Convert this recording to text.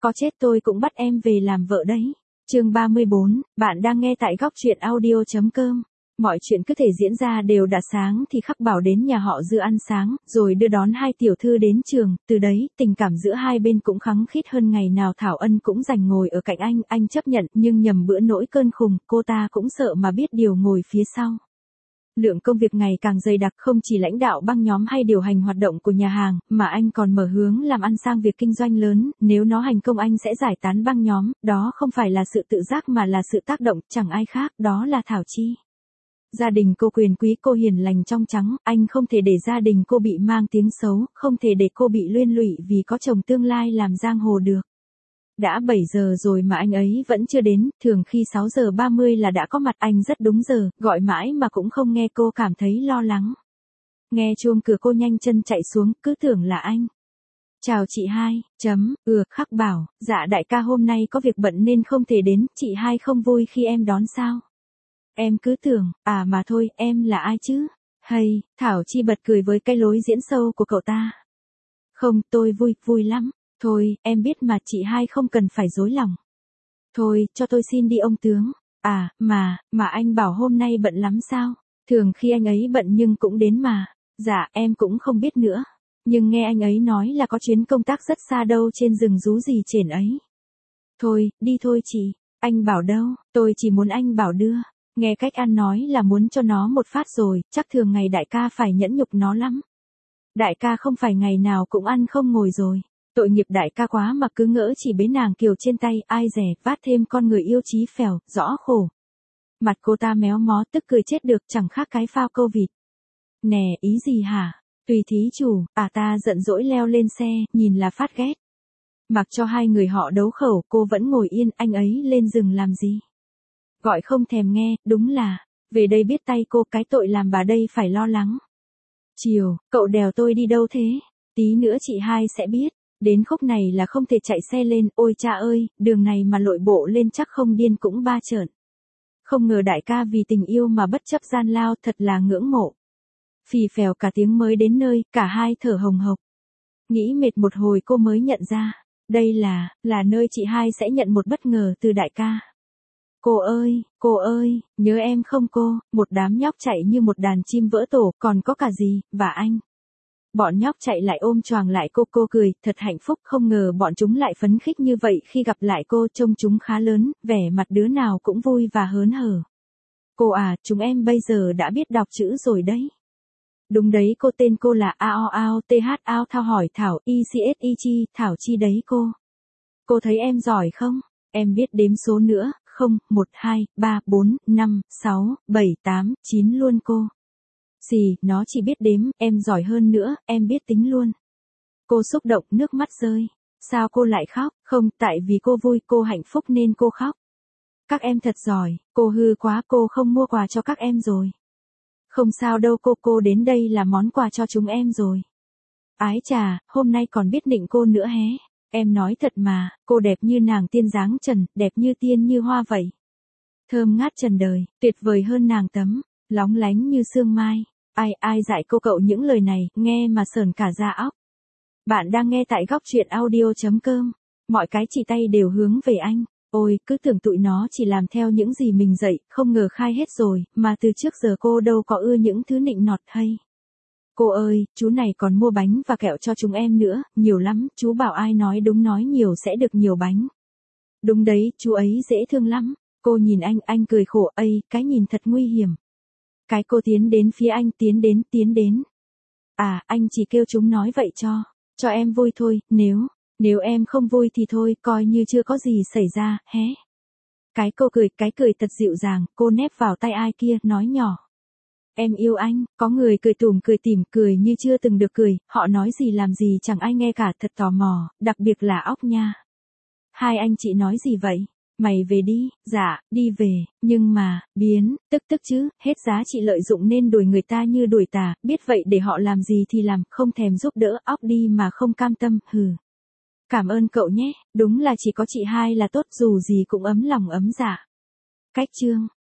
có chết tôi cũng bắt em về làm vợ đấy. Chương 34, bạn đang nghe tại góc truyện audio.com. Mọi chuyện cứ thể diễn ra đều đã sáng thì Khắc Bảo đến nhà họ Dư ăn sáng, rồi đưa đón hai tiểu thư đến trường, từ đấy, tình cảm giữa hai bên cũng khăng khít hơn ngày nào. Thảo Ân cũng dành ngồi ở cạnh anh chấp nhận, nhưng nhầm bữa nỗi cơn khùng, cô ta cũng sợ mà biết điều ngồi phía sau. Lượng công việc ngày càng dày đặc, không chỉ lãnh đạo băng nhóm hay điều hành hoạt động của nhà hàng, mà anh còn mở hướng làm ăn sang việc kinh doanh lớn, nếu nó thành công anh sẽ giải tán băng nhóm, đó không phải là sự tự giác mà là sự tác động, chẳng ai khác, đó là Thảo Chi. Gia đình cô quyền quý, cô hiền lành trong trắng, anh không thể để gia đình cô bị mang tiếng xấu, không thể để cô bị liên lụy vì có chồng tương lai làm giang hồ được. Đã 7 giờ rồi mà anh ấy vẫn chưa đến, thường khi 6 giờ 30 là đã có mặt. Anh rất đúng giờ, gọi mãi mà cũng không nghe, cô cảm thấy lo lắng. Nghe chuông cửa cô nhanh chân chạy xuống, cứ tưởng là anh. Chào chị Hai, Khắc Bảo, dạ đại ca hôm nay có việc bận nên không thể đến, chị Hai không vui khi em đón sao? Em cứ tưởng, mà thôi, em là ai chứ? Hay, Thảo Chi bật cười với cái lối diễn sâu của cậu ta. Không, tôi vui lắm. Thôi, em biết mà, chị Hai không cần phải dối lòng. Thôi, cho tôi xin đi ông tướng. Mà anh bảo hôm nay bận lắm sao? Thường khi anh ấy bận nhưng cũng đến mà. Dạ, em cũng không biết nữa. Nhưng nghe anh ấy nói là có chuyến công tác rất xa đâu trên rừng rú gì chển ấy. Thôi, đi thôi chị. Anh bảo đâu, tôi chỉ muốn anh bảo đưa. Nghe cách ăn nói là muốn cho nó một phát rồi, chắc thường ngày đại ca phải nhẫn nhục nó lắm. Đại ca không phải ngày nào cũng ăn không ngồi rồi. Tội nghiệp đại ca quá mà cứ ngỡ chỉ bế nàng kiều trên tay, ai dè, vát thêm con người yêu chí phèo, rõ khổ. Mặt cô ta méo mó, tức cười chết được, chẳng khác cái phao câu vịt. Nè, ý gì hả? Tùy thí chủ, ta giận dỗi leo lên xe, nhìn là phát ghét. Mặc cho hai người họ đấu khẩu, cô vẫn ngồi yên, anh ấy lên rừng làm gì? Gọi không thèm nghe, đúng là, về đây biết tay cô, cái tội làm bà đây phải lo lắng. Chiều, cậu đèo tôi đi đâu thế? Tí nữa chị Hai sẽ biết. Đến khúc này là không thể chạy xe lên, ôi cha ơi, đường này mà lội bộ lên chắc không điên cũng ba trợn. Không ngờ đại ca vì tình yêu mà bất chấp gian lao, thật là ngưỡng mộ. Phì phèo cả tiếng mới đến nơi, cả hai thở hồng hộc. Nghĩ mệt một hồi cô mới nhận ra, đây là nơi chị Hai sẽ nhận một bất ngờ từ đại ca. Cô ơi, nhớ em không cô? Một đám nhóc chạy như một đàn chim vỡ tổ, còn có cả gì, và anh. Bọn nhóc chạy lại ôm choàng lại cô cười, thật hạnh phúc, không ngờ bọn chúng lại phấn khích như vậy khi gặp lại cô, trông chúng khá lớn, vẻ mặt đứa nào cũng vui và hớn hở. Cô chúng em bây giờ đã biết đọc chữ rồi đấy. Đúng đấy, cô tên cô là AOAOTH Thao hỏi Thảo, ICSICHI, Thảo Chi đấy cô. Cô thấy em giỏi không? Em biết đếm số nữa, 0, 1, 2, 3, 4, 5, 6, 7, 8, 9 luôn cô. Xì, nó chỉ biết đếm, em giỏi hơn nữa, em biết tính luôn. Cô xúc động, nước mắt rơi. Sao cô lại khóc? Không, tại vì cô vui, cô hạnh phúc nên cô khóc. Các em thật giỏi, cô hư quá, cô không mua quà cho các em rồi. Không sao đâu cô đến đây là món quà cho chúng em rồi. Ái chà, hôm nay còn biết nịnh cô nữa hé. Em nói thật mà, cô đẹp như nàng tiên dáng trần, đẹp như tiên như hoa vậy. Thơm ngát trần đời, tuyệt vời hơn nàng tấm, lóng lánh như sương mai. Ai dạy cô cậu những lời này, nghe mà sởn cả da óc. Bạn đang nghe tại góc truyện audio.com. Mọi cái chỉ tay đều hướng về anh. Ôi, cứ tưởng tụi nó chỉ làm theo những gì mình dạy, không ngờ khai hết rồi, mà từ trước giờ cô đâu có ưa những thứ nịnh nọt hay. Cô ơi, chú này còn mua bánh và kẹo cho chúng em nữa, nhiều lắm, chú bảo ai nói đúng nói nhiều sẽ được nhiều bánh. Đúng đấy, chú ấy dễ thương lắm. Cô nhìn anh cười khổ, cái nhìn thật nguy hiểm. Cái cô tiến đến phía anh, tiến đến. Anh chỉ kêu chúng nói vậy cho em vui thôi, nếu em không vui thì thôi, coi như chưa có gì xảy ra, hé. Cái cười thật dịu dàng, cô nép vào tay ai kia, nói nhỏ. Em yêu anh, có người cười tủm cười tỉm, cười như chưa từng được cười, họ nói gì làm gì chẳng ai nghe cả, thật tò mò, đặc biệt là óc nha. Hai anh chị nói gì vậy? Mày về đi, dạ, đi về, nhưng mà, tức chứ, hết giá trị lợi dụng nên đuổi người ta như đuổi tà, biết vậy để họ làm gì thì làm, không thèm giúp đỡ, óc đi mà không cam tâm, hừ. Cảm ơn cậu nhé, đúng là chỉ có chị Hai là tốt, dù gì cũng ấm lòng ấm dạ. Cách chương